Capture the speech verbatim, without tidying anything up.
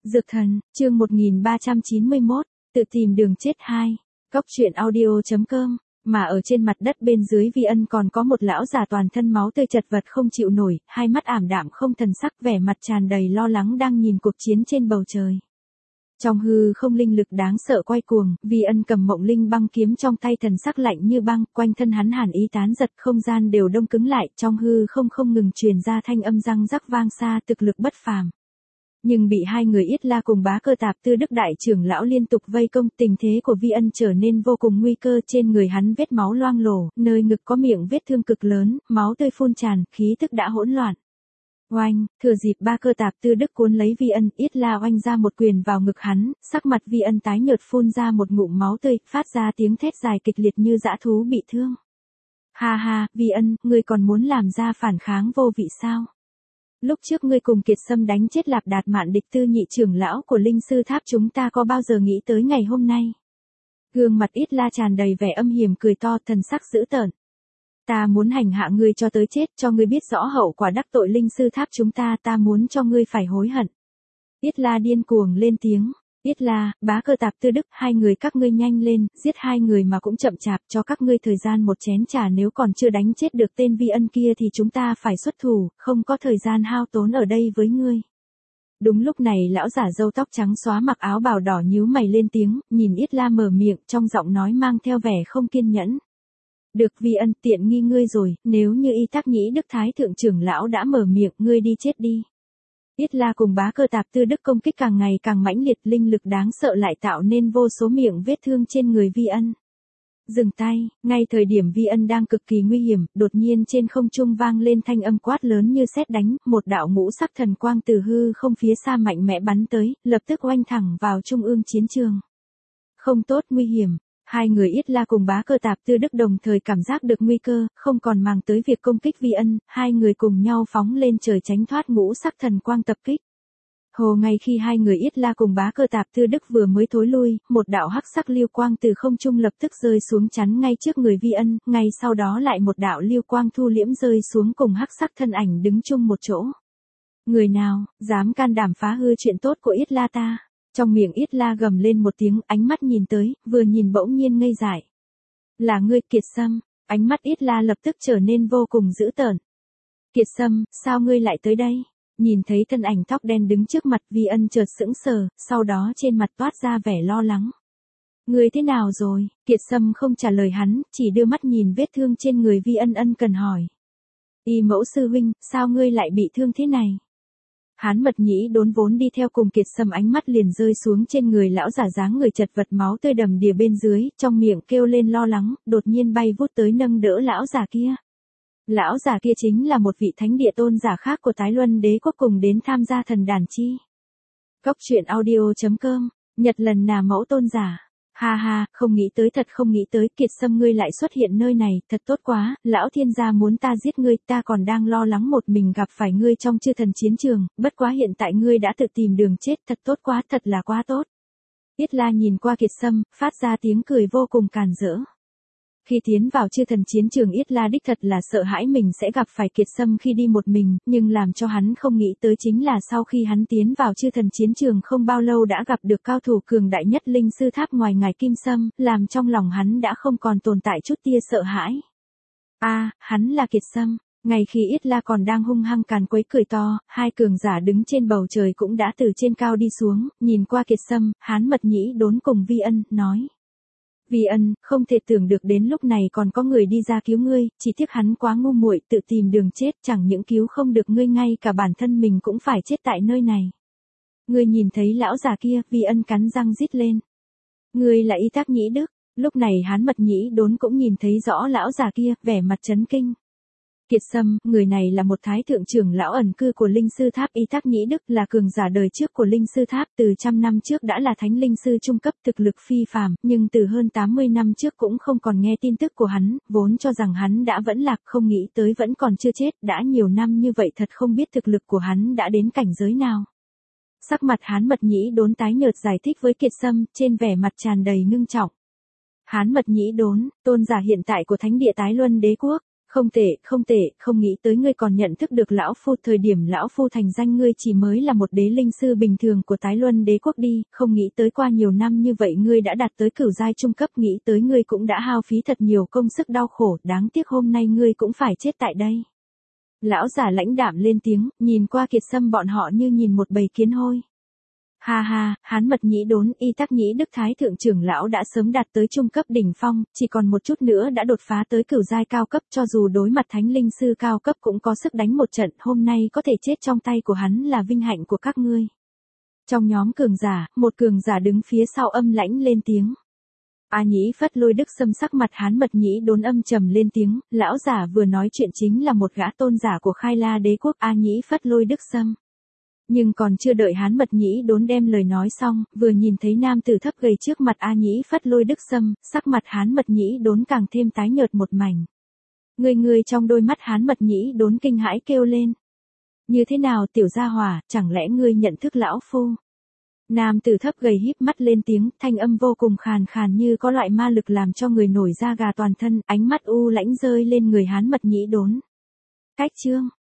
Dược thần, chương một nghìn ba trăm chín mươi mốt, tự tìm đường chết hai. Cóc truyện audio chấm com, mà ở trên mặt đất bên dưới Vi Ân còn có một lão già toàn thân máu tươi chật vật không chịu nổi, hai mắt ảm đạm không thần sắc, vẻ mặt tràn đầy lo lắng đang nhìn cuộc chiến trên bầu trời. Trong hư không linh lực đáng sợ quay cuồng, Vi Ân cầm Mộng Linh băng kiếm trong tay, thần sắc lạnh như băng, quanh thân hắn hàn ý tán giật, không gian đều đông cứng lại, trong hư không không ngừng truyền ra thanh âm răng rắc vang xa, thực lực bất phàm. Nhưng bị hai người Yết La cùng Bá Cơ Tạp Tư Đức đại trưởng lão liên tục vây công, tình thế của Vi Ân trở nên vô cùng nguy cơ, trên người hắn vết máu loang lổ, nơi ngực có miệng vết thương cực lớn, máu tươi phun tràn, khí tức đã hỗn loạn. Oanh, thừa dịp Bá Cơ Tạp Tư Đức cuốn lấy Vi Ân, Yết La oanh ra một quyền vào ngực hắn, sắc mặt Vi Ân tái nhợt phun ra một ngụm máu tươi, phát ra tiếng thét dài kịch liệt như dã thú bị thương. Ha ha, Vi Ân, ngươi còn muốn làm ra phản kháng vô vị sao? Lúc trước ngươi cùng Kiệt Sâm đánh chết Lạp Đạt Mạn địch tư nhị trưởng lão của Linh Sư Tháp, chúng ta có bao giờ nghĩ tới ngày hôm nay? Gương mặt Yết La tràn đầy vẻ âm hiểm cười to, thần sắc dữ tợn. Ta muốn hành hạ ngươi cho tới chết, cho ngươi biết rõ hậu quả đắc tội Linh Sư Tháp chúng ta, ta muốn cho ngươi phải hối hận. Yết La điên cuồng lên tiếng. Yết La, Bá Cơ Tạp Tư Đức, hai người các ngươi nhanh lên, giết hai người mà cũng chậm chạp, cho các ngươi thời gian một chén trà, nếu còn chưa đánh chết được tên Vi Ân kia thì chúng ta phải xuất thủ, không có thời gian hao tốn ở đây với ngươi. Đúng lúc này lão giả râu tóc trắng xóa mặc áo bào đỏ nhíu mày lên tiếng, nhìn Yết La mở miệng, trong giọng nói mang theo vẻ không kiên nhẫn. Được Vi Ân, tiện nghi ngươi rồi, nếu như Y Tắc Nhĩ Đức Thái thượng trưởng lão đã mở miệng, ngươi đi chết đi. Yết La cùng Bá Cơ Tạp Tư Đức công kích càng ngày càng mãnh liệt, linh lực đáng sợ lại tạo nên vô số miệng vết thương trên người Vi Ân. Dừng tay, ngay thời điểm Vi Ân đang cực kỳ nguy hiểm, đột nhiên trên không trung vang lên thanh âm quát lớn như sét đánh, một đạo ngũ sắc thần quang từ hư không phía xa mạnh mẽ bắn tới, lập tức oanh thẳng vào trung ương chiến trường. Không tốt, nguy hiểm. Hai người Yết La cùng Bá Cơ Tạp Tư Đức đồng thời cảm giác được nguy cơ, không còn màng tới việc công kích Vi Ân, hai người cùng nhau phóng lên trời tránh thoát ngũ sắc thần quang tập kích. Hồ ngay khi hai người Yết La cùng Bá Cơ Tạp Tư Đức vừa mới thối lui, một đạo hắc sắc lưu quang từ không trung lập tức rơi xuống chắn ngay trước người Vi Ân, ngay sau đó lại một đạo lưu quang thu liễm rơi xuống cùng hắc sắc thân ảnh đứng chung một chỗ. Người nào, dám can đảm phá hư chuyện tốt của Yết La ta? Trong miệng Yết La gầm lên một tiếng, ánh mắt nhìn tới, vừa nhìn bỗng nhiên ngây dại. Là ngươi, Kiệt Sâm. Ánh mắt Yết La lập tức trở nên vô cùng dữ tợn. Kiệt Sâm, sao ngươi lại tới đây? Nhìn thấy thân ảnh tóc đen đứng trước mặt, Vi Ân chợt sững sờ, sau đó trên mặt toát ra vẻ lo lắng. Ngươi thế nào rồi? Kiệt Sâm không trả lời hắn, chỉ đưa mắt nhìn vết thương trên người Vi Ân, ân cần hỏi. Y Mẫu sư huynh, sao ngươi lại bị thương thế này? Hán Mật Nhĩ Đốn vốn đi theo cùng Kiệt Sâm, ánh mắt liền rơi xuống trên người lão giả dáng người chật vật máu tươi đầm đìa bên dưới, trong miệng kêu lên lo lắng, đột nhiên bay vút tới nâng đỡ lão già kia. Lão già kia chính là một vị thánh địa tôn giả khác của Tái Luân Đế quốc cùng đến tham gia thần đàn chi. Cóc truyện audio chấm com, Nhật lần nà mẫu tôn giả. Ha ha, không nghĩ tới, thật không nghĩ tới, Kiệt Sâm ngươi lại xuất hiện nơi này, thật tốt quá, lão thiên gia muốn ta giết ngươi, ta còn đang lo lắng một mình gặp phải ngươi trong chư thần chiến trường, bất quá hiện tại ngươi đã tự tìm đường chết, thật tốt quá, thật là quá tốt. Yết La nhìn qua Kiệt Sâm, phát ra tiếng cười vô cùng càn rỡ. Khi tiến vào chư thần chiến trường, Yết La đích thật là sợ hãi mình sẽ gặp phải Kiệt Sâm khi đi một mình, nhưng làm cho hắn không nghĩ tới chính là sau khi hắn tiến vào chư thần chiến trường không bao lâu đã gặp được cao thủ cường đại nhất Linh Sư Tháp ngoài ngài Kim Sâm, làm trong lòng hắn đã không còn tồn tại chút tia sợ hãi. A, à, hắn là Kiệt Sâm. Ngay khi Yết La còn đang hung hăng càn quấy cười to, hai cường giả đứng trên bầu trời cũng đã từ trên cao đi xuống, nhìn qua Kiệt Sâm, Hán Mật Nhĩ Đốn cùng Vi Ân, nói. Vi Ân, không thể tưởng được đến lúc này còn có người đi ra cứu ngươi, chỉ tiếc hắn quá ngu muội, tự tìm đường chết, chẳng những cứu không được ngươi, ngay cả bản thân mình cũng phải chết tại nơi này. Ngươi nhìn thấy lão già kia, Vi Ân cắn răng rít lên. Ngươi là Y Tắc Nhĩ Đức. Lúc này Hán Mật Nhĩ Đốn cũng nhìn thấy rõ lão già kia, vẻ mặt chấn kinh. Kiệt Sâm, người này là một thái thượng trưởng lão ẩn cư của Linh Sư Tháp, Y Tắc Nhĩ Đức là cường giả đời trước của Linh Sư Tháp, từ trăm năm trước đã là thánh linh sư trung cấp, thực lực phi phàm, nhưng từ hơn tám mươi năm trước cũng không còn nghe tin tức của hắn, vốn cho rằng hắn đã vẫn lạc, không nghĩ tới vẫn còn chưa chết, đã nhiều năm như vậy thật không biết thực lực của hắn đã đến cảnh giới nào. Sắc mặt Hán Mật Nhĩ Đốn tái nhợt giải thích với Kiệt Sâm, trên vẻ mặt tràn đầy ngưng trọng. Hán Mật Nhĩ Đốn, tôn giả hiện tại của thánh địa Tái Luân Đế quốc. Không tệ, không tệ, không nghĩ tới ngươi còn nhận thức được lão phu, thời điểm lão phu thành danh ngươi chỉ mới là một đế linh sư bình thường của Tái Luân đế quốc đi, không nghĩ tới qua nhiều năm như vậy ngươi đã đạt tới cửu giai trung cấp, nghĩ tới ngươi cũng đã hao phí thật nhiều công sức đau khổ, đáng tiếc hôm nay ngươi cũng phải chết tại đây. Lão giả lãnh đạm lên tiếng, nhìn qua Kiệt Sâm bọn họ như nhìn một bầy kiến hôi. Ha ha, Hán Mật Nhĩ Đốn, Y Tắc Nhĩ Đức Thái Thượng trưởng lão đã sớm đạt tới trung cấp đỉnh phong, chỉ còn một chút nữa đã đột phá tới cửu giai cao cấp, cho dù đối mặt thánh linh sư cao cấp cũng có sức đánh một trận, hôm nay có thể chết trong tay của hắn là vinh hạnh của các ngươi. Trong nhóm cường giả, một cường giả đứng phía sau âm lãnh lên tiếng. A Nhĩ Phất Lôi Đức Sâm sắc mặt Hán Mật Nhĩ Đốn âm trầm lên tiếng, lão giả vừa nói chuyện chính là một gã tôn giả của Khai La đế quốc, A Nhĩ Phất Lôi Đức Sâm. Nhưng còn chưa đợi Hán Mật Nhĩ Đốn đem lời nói xong, vừa nhìn thấy nam tử thấp gầy trước mặt A Nhĩ Phất Lôi Đức Sâm, sắc mặt Hán Mật Nhĩ Đốn càng thêm tái nhợt một mảnh. Người người trong đôi mắt Hán Mật Nhĩ Đốn kinh hãi kêu lên. Như thế nào tiểu gia hỏa, chẳng lẽ ngươi nhận thức lão phu? Nam tử thấp gầy híp mắt lên tiếng, thanh âm vô cùng khàn khàn như có loại ma lực làm cho người nổi da gà toàn thân, ánh mắt u lãnh rơi lên người Hán Mật Nhĩ Đốn. Cách chương